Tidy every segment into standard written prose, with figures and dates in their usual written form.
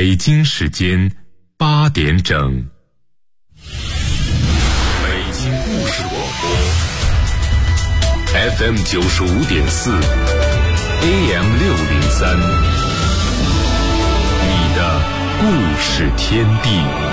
北京时间8点整。北京故事广播 FM 95.4 AM 603，你的故事天地。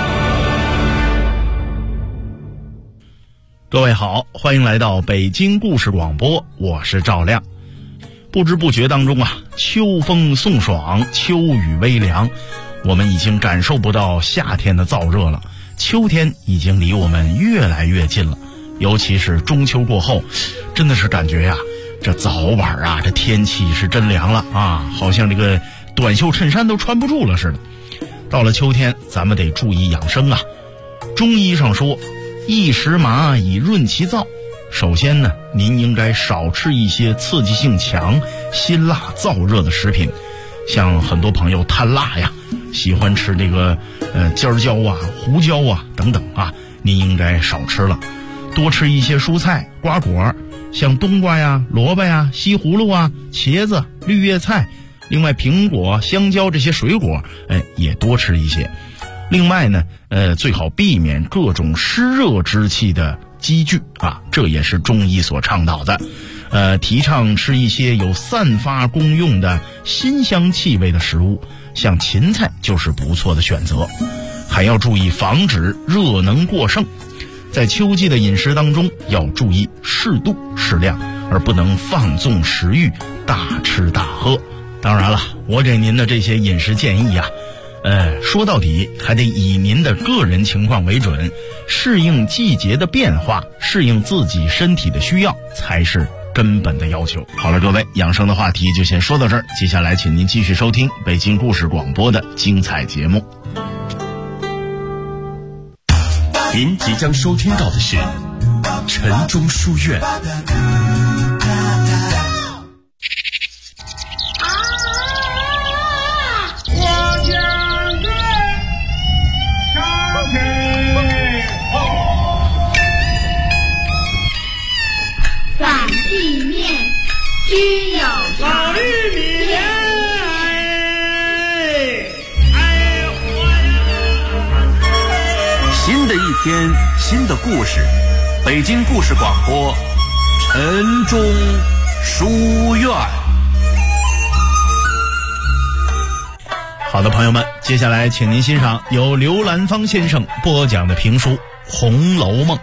各位好，欢迎来到北京故事广播，我是赵亮。不知不觉当中啊，秋风送爽，秋雨微凉，我们已经感受不到夏天的燥热了，秋天已经离我们越来越近了。尤其是中秋过后，真的是感觉呀，这早晚啊，这天气是真凉了啊，好像这个短袖衬衫都穿不住了似的。到了秋天，咱们得注意养生啊。中医上说，一时麻以润其燥。首先呢，您应该少吃一些刺激性强、辛辣燥热的食品，像很多朋友贪辣呀，喜欢吃这个尖椒啊、胡椒啊等等啊，您应该少吃了，多吃一些蔬菜、瓜果，像冬瓜呀、萝卜呀、西葫芦啊、茄子、绿叶菜，另外苹果、香蕉这些水果，也多吃一些。另外呢，最好避免各种湿热之气的积聚啊，这也是中医所倡导的。提倡吃一些有散发功用的辛香气味的食物，像芹菜就是不错的选择。还要注意防止热能过剩，在秋季的饮食当中要注意适度适量，而不能放纵食欲，大吃大喝。当然了，我给您的这些饮食建议啊，说到底还得以您的个人情况为准，适应季节的变化，适应自己身体的需要才是根本的要求。好了，各位，养生的话题就先说到这儿，接下来请您继续收听北京故事广播的精彩节目。 您即将收听到的是晨钟书院。 只有老玉米莲， 新的一天，新的故事，北京故事广播，晨钟书院。 好的，朋友们，接下来请您欣赏由刘兰芳先生播讲的评书《红楼梦》。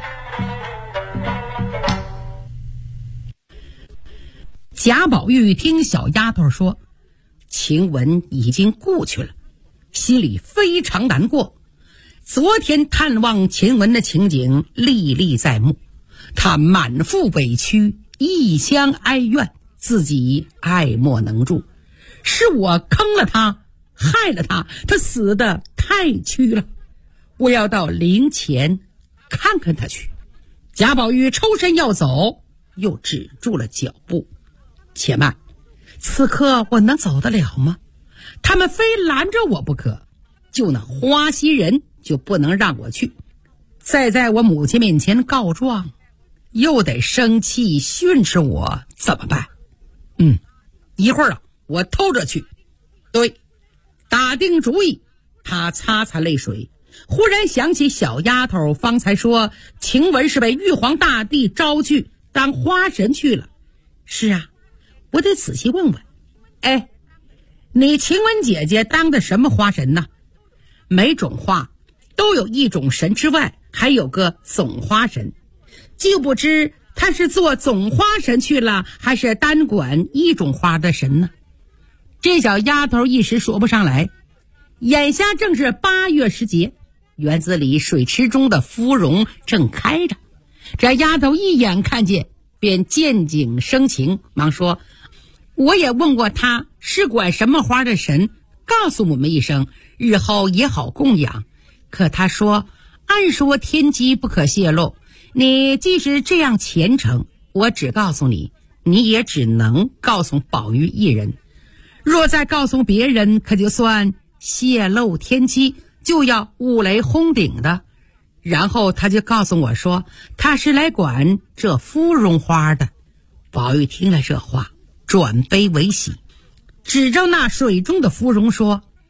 贾宝玉听小丫头说晴雯已经故去了，心里非常难过。昨天探望晴雯的情景历历在目，他满腹委屈，一腔哀怨，自己爱莫能助。是我坑了他，害了他，他死得太屈了，我要到灵前看看他去。贾宝玉抽身要走，又止住了脚步。且慢，此刻我能走得了吗？他们非拦着我不可，就那花袭人就不能让我去，再在我母亲面前告状，又得生气训斥我，怎么办？一会儿啊，我偷着去。对，打定主意。他擦擦泪水，忽然想起小丫头方才说晴雯是被玉皇大帝招去当花神去了。是啊，我得仔细问问。你晴雯姐姐当的什么花神呢？每种花都有一种神之外，还有个总花神，就不知她是做总花神去了，还是单管一种花的神呢？这小丫头一时说不上来。眼下正是8月时节，园子里水池中的芙蓉正开着，这丫头一眼看见便见景生情，忙说，我也问过他是管什么花的神，告诉我们一声，日后也好供养。可他说，按说天机不可泄露，你即使这样虔诚，我只告诉你，你也只能告诉宝玉一人。若再告诉别人，可就算泄露天机，就要五雷轰顶的。然后他就告诉我说，他是来管这芙蓉花的。宝玉听了这话，转悲为喜，指着那水中的芙蓉说，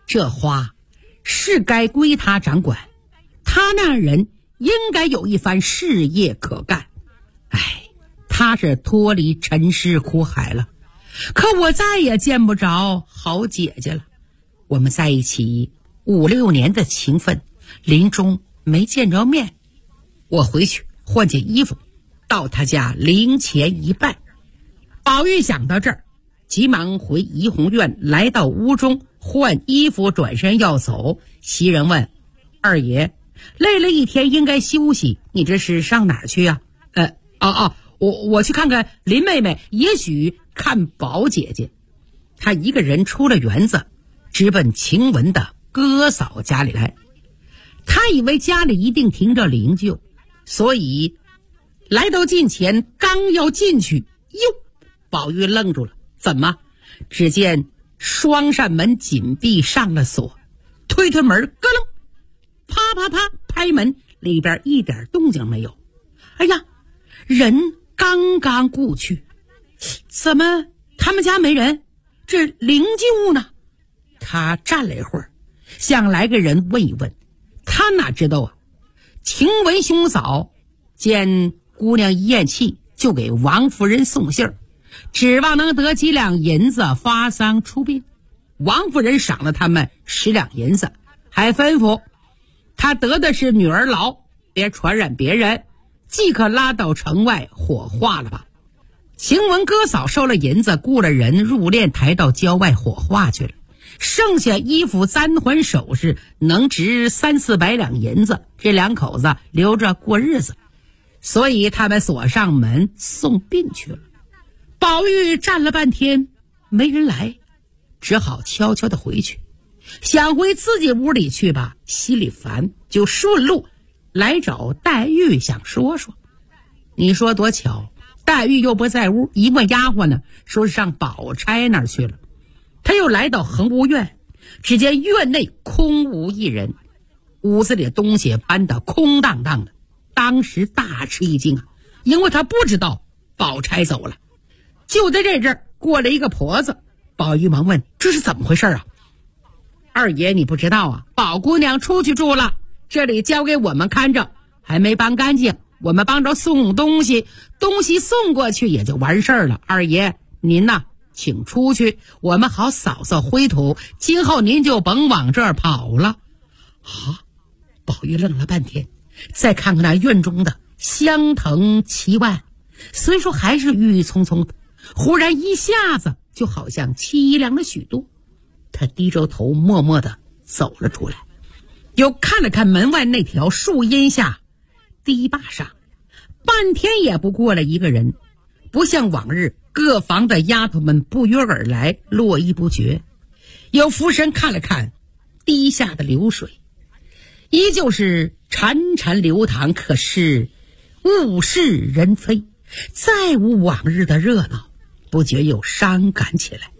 这花是该归他掌管，他那人应该有一番事业可干。他是脱离尘世苦海了，可我再也见不着好姐姐了。我们在一起5、6年的情分，临终没见着面。我回去换件衣服，到他家灵前一拜。宝玉想到这儿，急忙回怡红院，来到屋中换衣服，转身要走。袭人问：二爷，累了一天应该休息，你这是上哪儿去呀？我去看看林妹妹，也许看宝姐姐。她一个人出了园子，直奔晴雯的哥嫂家里来。她以为家里一定停着灵柩，所以来到近前，刚要进去，哟，宝玉愣住了。怎么？只见双扇门紧闭上了锁，推推门，咯楞，啪啪啪拍门，里边一点动静没有。哎呀，人刚刚故去，怎么他们家没人？这灵柩呢？他站了一会儿，想来个人问一问。他哪知道啊？晴雯兄嫂见姑娘一咽气，就给王夫人送信儿，指望能得几两银子发丧出殡。王夫人赏了他们10两银子，还吩咐他得的是女儿痨，别传染别人，即可拉到城外火化了吧。晴雯哥嫂收了银子，雇了人入殓抬到郊外火化去了。剩下衣服簪环首饰能值3、400两银子，这两口子留着过日子，所以他们锁上门送殡去了。宝玉站了半天没人来，只好悄悄地回去。想回自己屋里去吧，心里烦，就顺路来找黛玉，想说说。你说多巧，黛玉又不在屋，一问丫鬟呢，说是上宝钗那儿去了。他又来到恒芜院，只见院内空无一人，屋子里的东西搬得空荡荡的。当时大吃一惊啊，因为他不知道宝钗走了。就在这阵儿过来一个婆子，宝玉忙问：这是怎么回事啊？二爷你不知道啊，宝姑娘出去住了，这里交给我们看着，还没搬干净，我们帮着送东西，东西送过去也就完事儿了。二爷您呐，请出去，我们好扫扫灰土，今后您就甭往这儿跑了。啊！宝玉愣了半天，再看看那院中的香藤齐万，虽说还是郁郁葱葱的，忽然一下子就好像凄凉了许多。他低着头默默地走了出来，又看了看门外那条树荫下堤坝上，半天也不过来一个人，不像往日各房的丫头们不约而来，络绎不绝。又俯身看了看堤下的流水，依旧是潺潺流淌，可是物是人非，再无往日的热闹，不觉又伤感起来。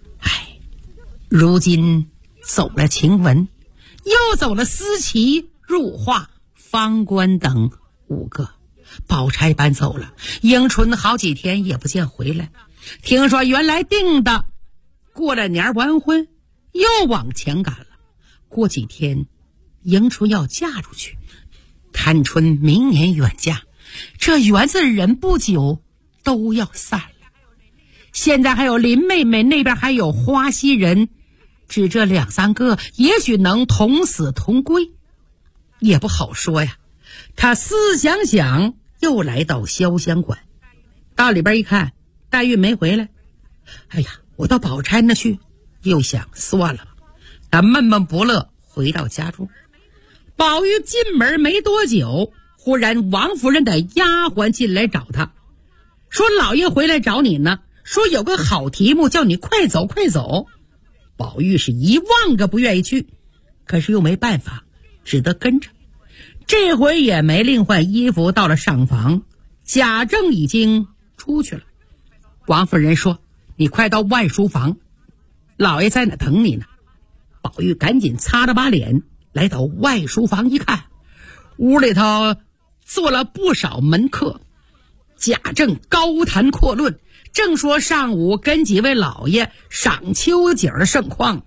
如今走了晴雯，又走了思琪、入画、方官等5个，宝钗搬走了，迎春好几天也不见回来。听说原来定的过了年完婚，又往前赶了。过几天迎春要嫁出去，探春明年远嫁，这园子的人不久都要散了。现在还有林妹妹那边还有花溪人，只这2、3个也许能同死同归，也不好说呀。他思想想，又来到潇湘馆，到里边一看，黛玉没回来。哎呀，我到宝钗那去，又想算了吧。他闷闷不乐，回到家中。宝玉进门没多久，忽然王夫人的丫鬟进来找他，说老爷回来找你呢，说有个好题目，叫你快走快走。宝玉是1万个不愿意去，可是又没办法，只得跟着。这回也没另换衣服，到了上房，贾政已经出去了。王夫人说：你快到外书房，老爷在那等你呢。宝玉赶紧擦了把脸，来到外书房一看，屋里头坐了不少门客。贾政高谈阔论，正说上午跟几位老爷赏秋景的盛况，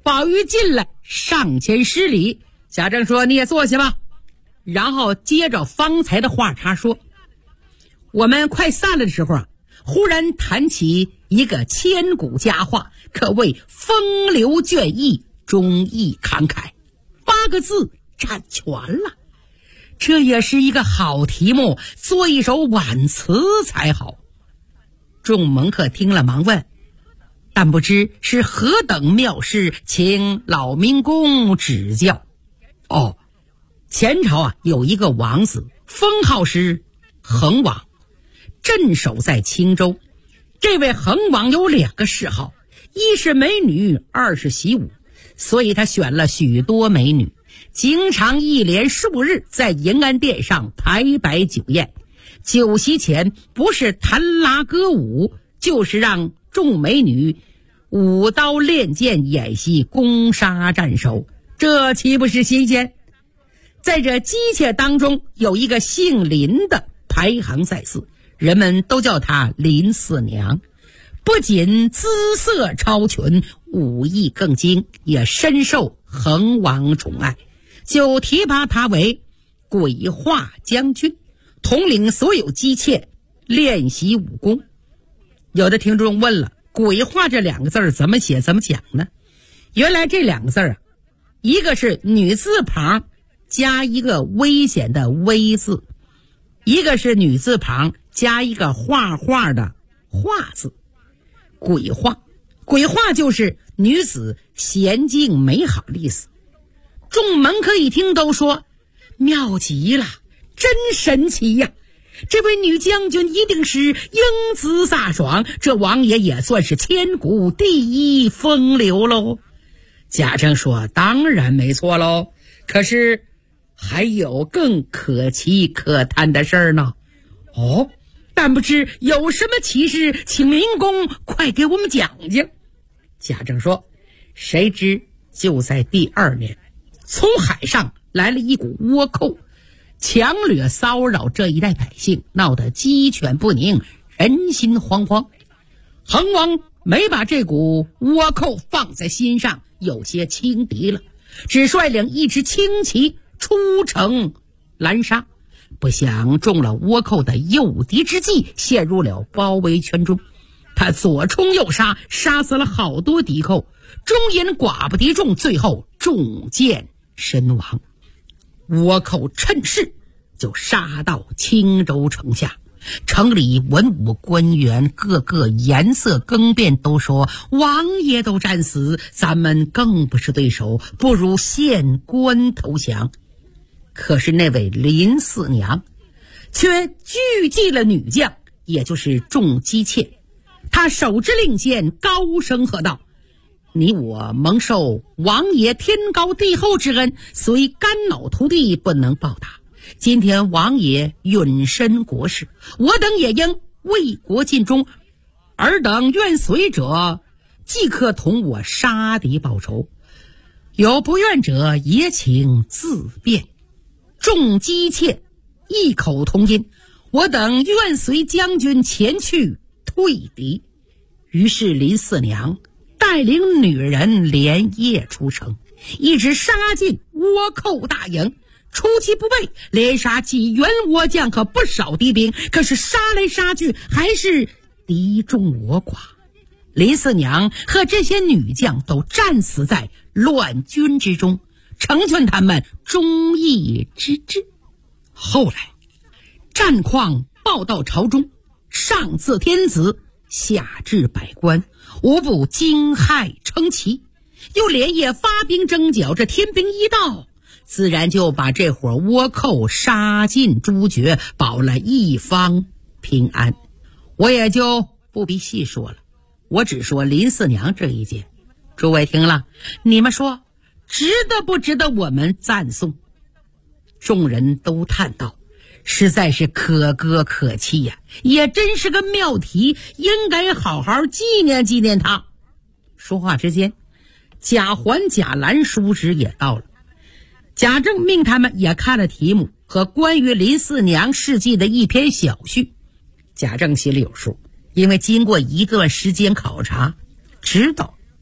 宝玉进来上前施礼，贾政说你也坐下吧。然后接着方才的话茬说，我们快散了的时候啊，忽然谈起一个千古佳话，可谓风流隽逸，忠义慷慨，8个字占全了。这也是一个好题目，做一首挽词才好。众门客听了忙问，但不知是何等妙事，请老民公指教。前朝啊有一个王子，封号是恒王，镇守在青州。这位恒王有2个谥号，一是美女，二是习武，所以他选了许多美女，经常一连数日在迎安殿上排摆酒宴。酒席前不是弹拉歌舞，就是让众美女舞刀练剑，演习攻杀战守，这岂不是新鲜？在这姬妾当中有一个姓林的排行在4，人们都叫她林四娘。不仅姿色超群，武艺更精，也深受恒王宠爱，就提拔她为鬼画将军，统领所有姬妾练习武功。有的听众问了，鬼画这2个字怎么写怎么讲呢？原来这2个字啊，一个是女字旁加一个危险的危字，一个是女字旁加一个画画的画字。鬼画，鬼画就是女子娴静美好的意思。众门客一听都说妙极了，真神奇呀，这位女将军一定是英姿飒爽，这王爷也算是千古第一风流喽。贾政说当然没错喽，可是还有更可奇可叹的事儿呢。但不知有什么奇事，请民公快给我们讲讲。贾政说，谁知就在第2年，从海上来了一股倭寇，强掠骚扰这一带百姓，闹得鸡犬不宁，人心惶惶。恒王没把这股倭寇放在心上，有些轻敌了，只率领一支轻骑出城拦杀。不想中了倭寇的诱敌之计，陷入了包围圈中。他左冲右杀，杀死了好多敌寇，终因寡不敌众，最后中箭身亡。倭寇趁势就杀到青州城下，城里文武官员个个颜色更变，都说王爷都战死，咱们更不是对手，不如献官投降。可是那位林四娘却拒记了女将，也就是众姬妾。她手执令箭，高声喝道，你我蒙受王爷天高地厚之恩，虽肝脑涂地不能报答，今天王爷允身国事，我等也应为国尽忠，尔等愿随者即可同我杀敌报仇，有不愿者也请自便。众姬妾异口同音，我等愿随将军前去退敌。于是林四娘带领女人连夜出城，一直杀进倭寇大营，出其不备，连杀几员倭将和不少敌兵，可是杀来杀去还是敌众我寡。林四娘和这些女将都战死在乱军之中，成全他们忠义之志。后来战况报到朝中，上自天子，下至百官，无不惊骇称奇，又连夜发兵征剿。这天兵一到，自然就把这伙倭寇杀尽诛绝，保了一方平安。我也就不必细说了，我只说林四娘这一件。诸位听了，你们说值得不值得我们赞颂？众人都叹道，实在是可歌可泣呀，也真是个妙题，应该好好纪念纪念他。说话之间，贾环、贾兰叔侄也到了。贾政命他们也看了题目和关于林四娘事迹的一篇小序。贾政心里有数，因为经过一段时间考察，知道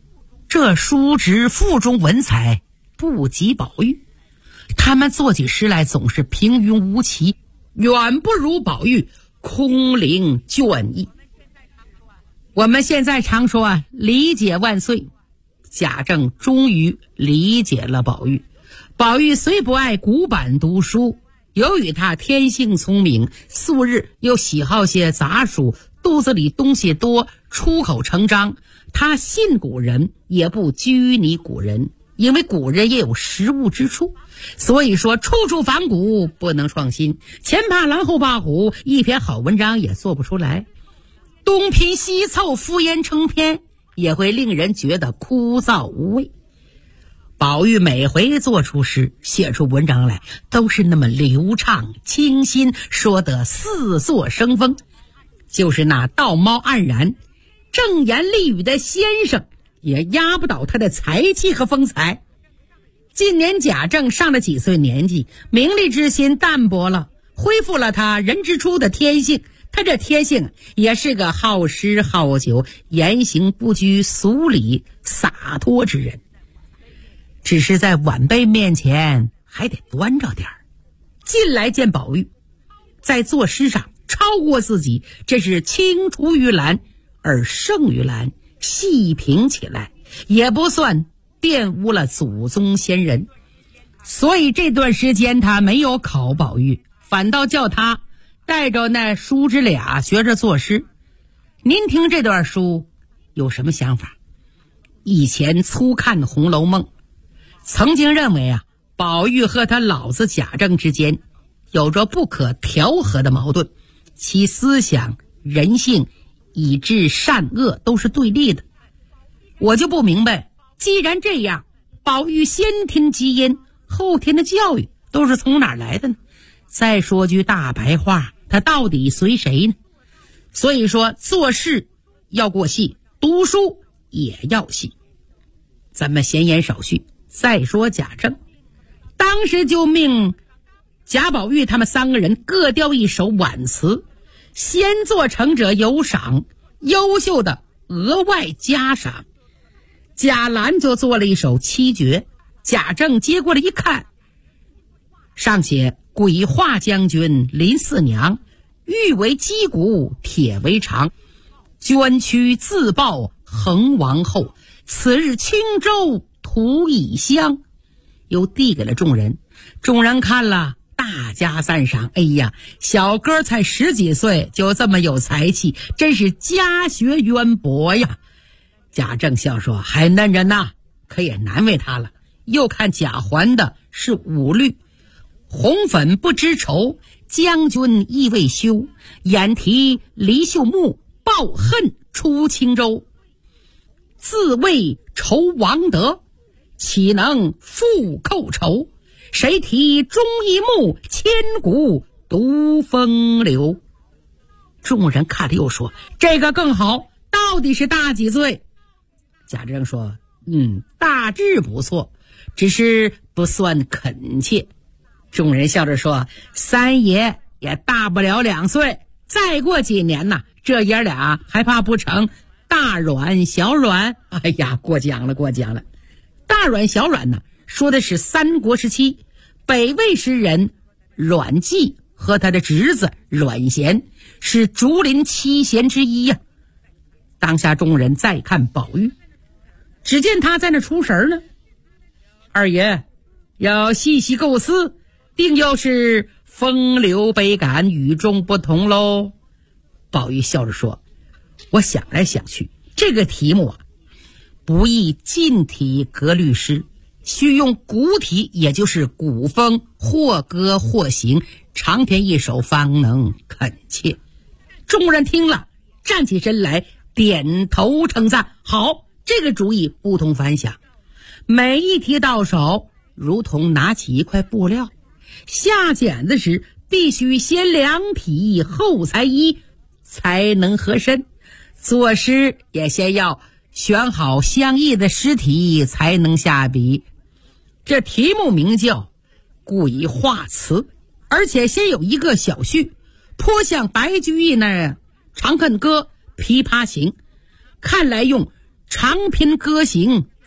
这叔侄腹中文采不及宝玉，他们做起诗来总是平庸无奇，远不如宝玉空灵隽逸。我们现在常说理解万岁，贾政终于理解了宝玉。宝玉虽不爱古板读书，由于他天性聪明，素日又喜好些杂书，肚子里东西多，出口成章。他信古人，也不拘泥古人，因为古人也有实物之处。所以说处处仿古，不能创新，前怕狼后怕虎，一篇好文章也做不出来。东拼西凑，敷衍成篇，也会令人觉得枯燥无味。宝玉每回做出诗，写出文章来，都是那么流畅清新，说得似作生风。就是那道貌岸然正言厉语的先生，也压不倒他的才气和风采。今年贾政上了几岁年纪，名利之心淡薄了，恢复了他人之初的天性。他这天性也是个好诗好酒，言行不拘俗礼，洒脱之人，只是在晚辈面前还得端着点儿。近来见宝玉在作诗上超过自己，这是青出于蓝而胜于蓝，细评起来也不算玷污了祖宗先人。所以这段时间他没有考宝玉，反倒叫他带着那叔侄俩学着作诗。您听这段书有什么想法？以前粗看《红楼梦》，曾经认为宝玉和他老子贾政之间有着不可调和的矛盾，其思想人性以致善恶都是对立的。我就不明白，既然这样，宝玉先天基因后天的教育都是从哪儿来的呢？再说句大白话，他到底随谁呢？所以说做事要过细，读书也要细。咱们闲言少叙，再说贾政当时就命贾宝玉他们三个人各调一首挽词，先做成者有赏，优秀的额外加赏。贾兰就做了一首七绝，贾政接过来一看，上写鬼画将军林四娘，玉为击鼓铁为长，捐躯自报恒王后，此日轻舟图已香。又递给了众人，众人看了大加赞赏。哎呀，小哥才10几岁就这么有才气，真是家学渊博呀。贾政笑说，还嫩着呢，可也难为他了。又看贾环的是五律，红粉不知愁，将军亦未休，眼提离秀木，抱恨出青州，自谓仇王德，岂能复寇仇？谁提忠义木，千古独风流。众人看了又说，这个更好，到底是大几岁？贾政说，大致不错，只是不算恳切。众人笑着说，三爷也大不了2岁，再过几年呢，这爷俩还怕不成大阮小阮？哎呀，过奖了。大阮小阮呢，说的是三国时期北魏诗人阮籍和他的侄子阮咸，是竹林七贤之一呀。当下众人再看宝玉，只见他在那出神呢。二爷要细细构思，定又是风流悲感，与众不同喽。宝玉笑着说，我想来想去，这个题目不宜近体格律诗，需用古体，也就是古风，或歌或行，长篇一首方能恳切。众人听了，站起身来，点头称赞，好，这个主意不同凡响。每一题到手，如同拿起一块布料，下剪子时必须先量体后裁衣，才能合身。作诗也先要选好相应的诗题，才能下笔。这题目名叫鬼画词，而且先有一个小序，颇像白居易那长恨歌、琵琶行。看来用长篇歌行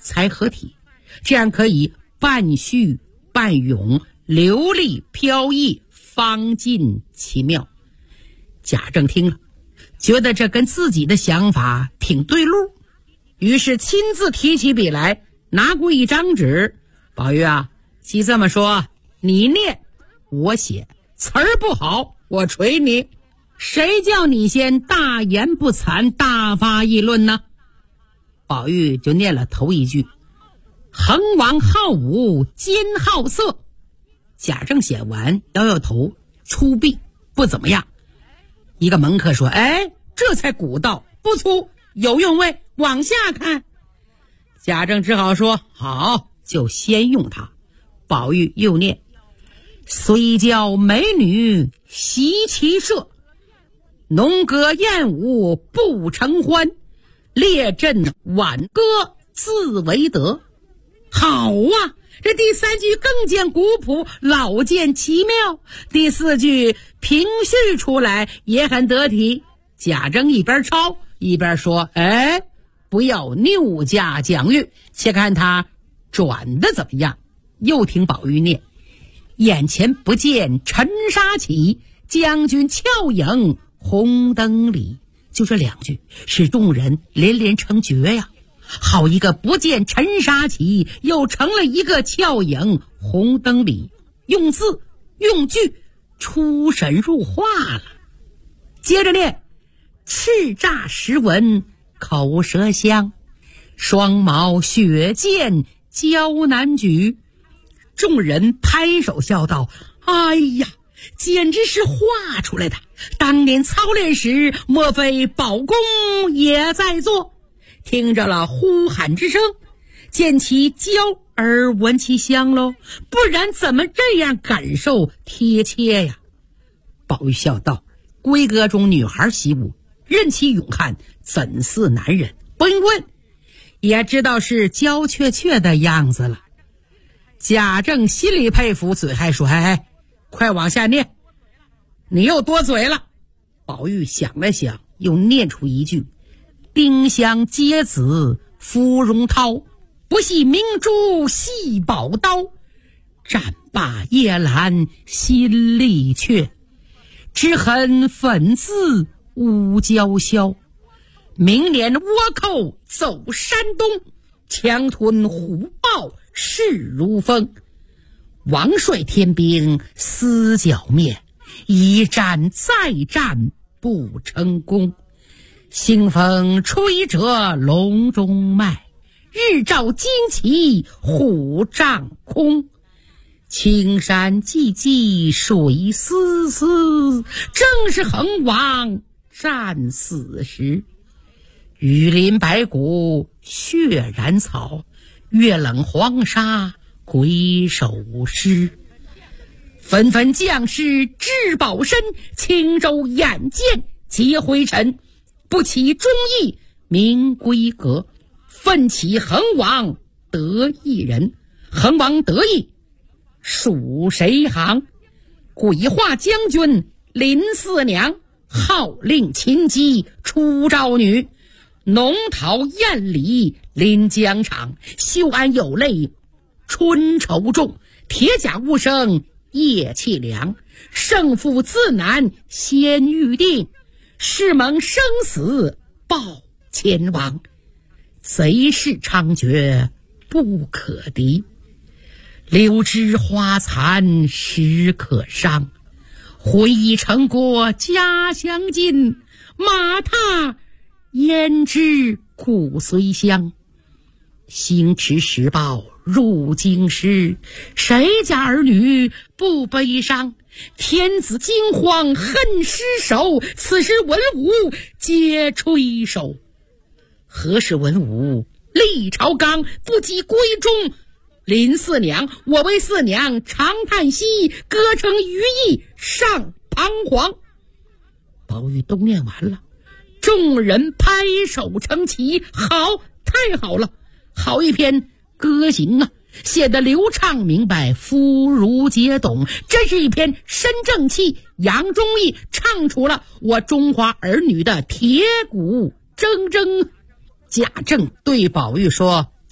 才合体，这样可以半虚半涌，流利飘逸，方尽其妙。贾政听了，觉得这跟自己的想法挺对路，于是亲自提起笔来，拿过一张纸。宝玉啊，既这么说，你念我写，词儿不好我捶你，谁叫你先大言不惭，大发议论呢？宝玉就念了头一句：恒王好武，兼好色。贾政写完摇摇头，粗鄙，不怎么样。一个门客说：哎，这才古道，不粗，有用味，往下看。贾政只好说好，就先用它。宝玉又念：虽教美女习其射，农歌燕舞不成欢，列阵挽歌自为德。好啊，这第三句更见古朴，老见奇妙，第四句平叙出来也很得体。贾政一边抄一边说：哎，不要拗驾讲谕，且看他转的怎么样。又听宝玉念：眼前不见尘沙起，将军俏影红灯里。就这两句使众人连连称绝呀。好一个不见尘沙起，又成了一个俏影红灯里，用字用句出神入化了。接着念：叱咤时闻口舌香，双毛雪剑交难举。众人拍手笑道：哎呀，简直是画出来的，当年操练时莫非宝公也在做。听着了呼喊之声，见其娇而闻其香喽，不然怎么这样感受贴切呀？宝玉笑道：闺阁中女孩习武，任其勇悍，怎似男人？不用问，也知道是娇怯怯的样子了。贾政心里佩服，嘴还说：哎，快往下念，你又多嘴了。宝玉想了想，又念出一句：丁香结子芙蓉涛，不系明珠系宝刀，战罢夜阑心力却，只恨粉字无娇消。明年倭寇走山东，强吞虎豹势如风。王帅天兵撕剿灭，一战再战不成功。兴风吹折笼中麦，日照金旗虎帐空。青山寂寂水丝丝，正是横王战死时。雨淋白骨血染草，月冷黄沙鬼手尸。纷纷将士至宝身，轻舟眼见皆灰尘。不起忠义明规格，奋起横王得一人。横王得意属谁行？鬼画将军林四娘，号令秦姬出赵女。农讨艳礼临疆场，休安有泪春愁重。铁甲无声夜凄凉，胜负自难先预定。誓蒙生死报前王，贼势猖獗不可敌。柳枝花残时可伤，回忆成果家乡近。马踏胭脂骨髓香，星驰时报入京师，谁家儿女不悲伤？天子惊慌恨失手，此时文武皆吹手。何时文武立朝纲，不及闺中。林四娘，我为四娘长叹息，歌成余意上彷徨。宝玉都念完了，众人拍手称奇，好，太好了，好一篇歌行啊，写得流畅明白，妇孺皆懂，真是一篇深正气扬忠义，唱出了我中华儿女的铁骨铮铮。贾政对宝玉说：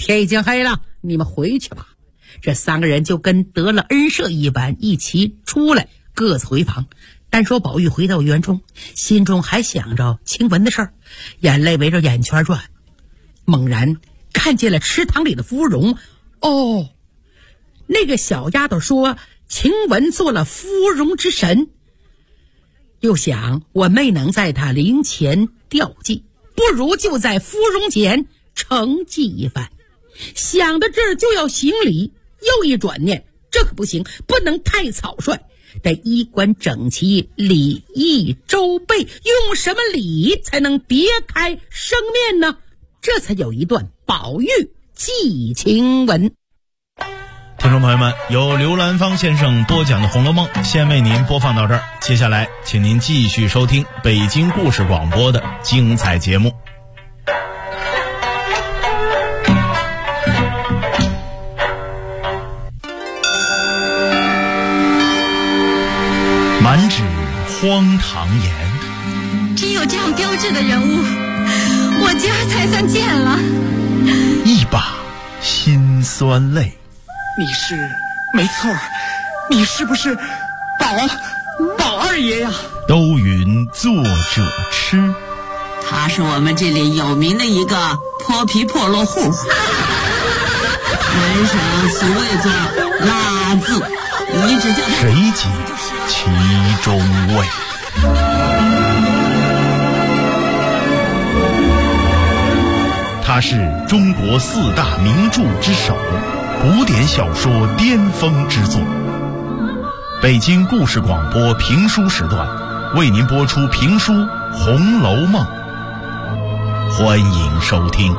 天已经黑了，你们回去吧。这3个人就跟得了恩赦一般，一起出来，各自回房。单说宝玉回到园中，心中还想着晴雯的事儿，眼泪围着眼圈转。猛然看见了池塘里的芙蓉，哦，那个小丫头说晴雯做了芙蓉之神。又想我没能在她灵前吊祭，不如就在芙蓉前承祭一番。想到这儿就要行礼，又一转念，这可不行，不能太草率，得衣冠整齐，礼义周备。用什么礼才能别开生面呢？这才有一段宝玉祭晴雯。 听众朋友们，由刘兰芳先生播讲的《红楼梦》先为您播放到这儿，接下来请您继续收听北京故事广播的精彩节目。满纸荒唐言， 真有这样标致的人物，我今儿才算见了。 一把辛酸泪。 你是没错，你是不是宝二爷呀？ 都云作者痴， 他是我们这里有名的一个泼皮破落户，人生所谓作拉字，你只叫谁解其中味？他是中国4大名著之首，古典小说巅峰之作。北京故事广播评书时段为您播出评书《红楼梦》，欢迎收听。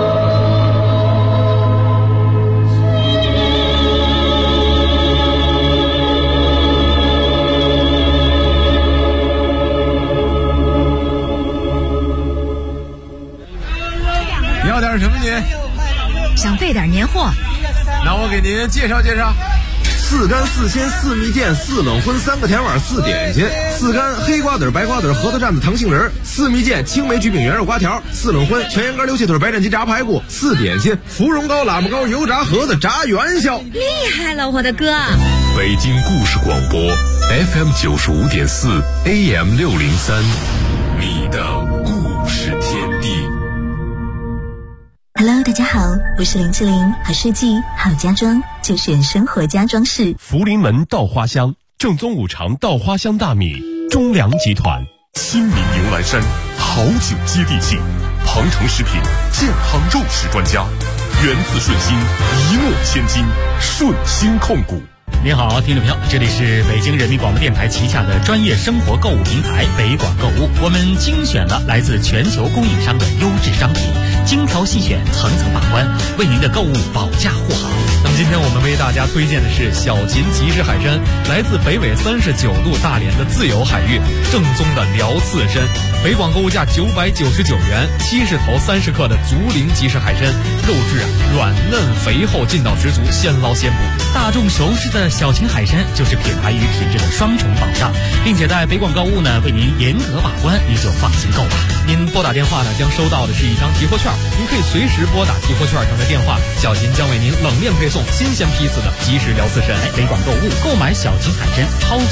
你要点什么您？ 想备点年货。 那我给您介绍介绍：4干4鲜4蜜饯4冷荤3个甜碗4点心，4干黑瓜子白瓜子核桃蘸子糖杏仁，4蜜饯青梅焗饼圆肉瓜条，4冷荤全羊肝溜蟹腿白斩鸡炸排骨，4点心芙蓉糕喇嘛糕油炸盒子炸元宵。 厉害了，我的哥！ 北京故事广播 FM 95.4 AM 603，你的故事天地。 Hello， 大家好，我是林志玲，好设计好家装就选生活家装饰。 福临门稻花香，正宗5常稻花香大米，中粮集团。新民迎兰山，好酒接地气。庞城食品健康肉食专家，源自顺心，一诺千金，顺心控股。 您好，听众朋友，这里是北京人民广播电台旗下的专业生活购物平台北广购物。我们精选了来自全球供应商的优质商品，精挑细选，层层把关，为您的购物保驾护航。 那么今天我们为大家推荐的是小秦集市海参，来自北纬39度大连的自由海域，正宗的辽刺参。北广购物价999元，70头30克的竹林集市海参，肉质软嫩肥厚，劲道十足，现捞现捕。 大众熟知的小秦海参就是品牌与品质的双重保障，并且在北广购物呢为您严格把关，您就放心购吧。 您拨打电话呢将收到的是一张提货券，您可以随时拨打提货券上的电话，小秦将为您冷链配送新鲜批次的即时辽刺参。 北广购物购买小秦海参超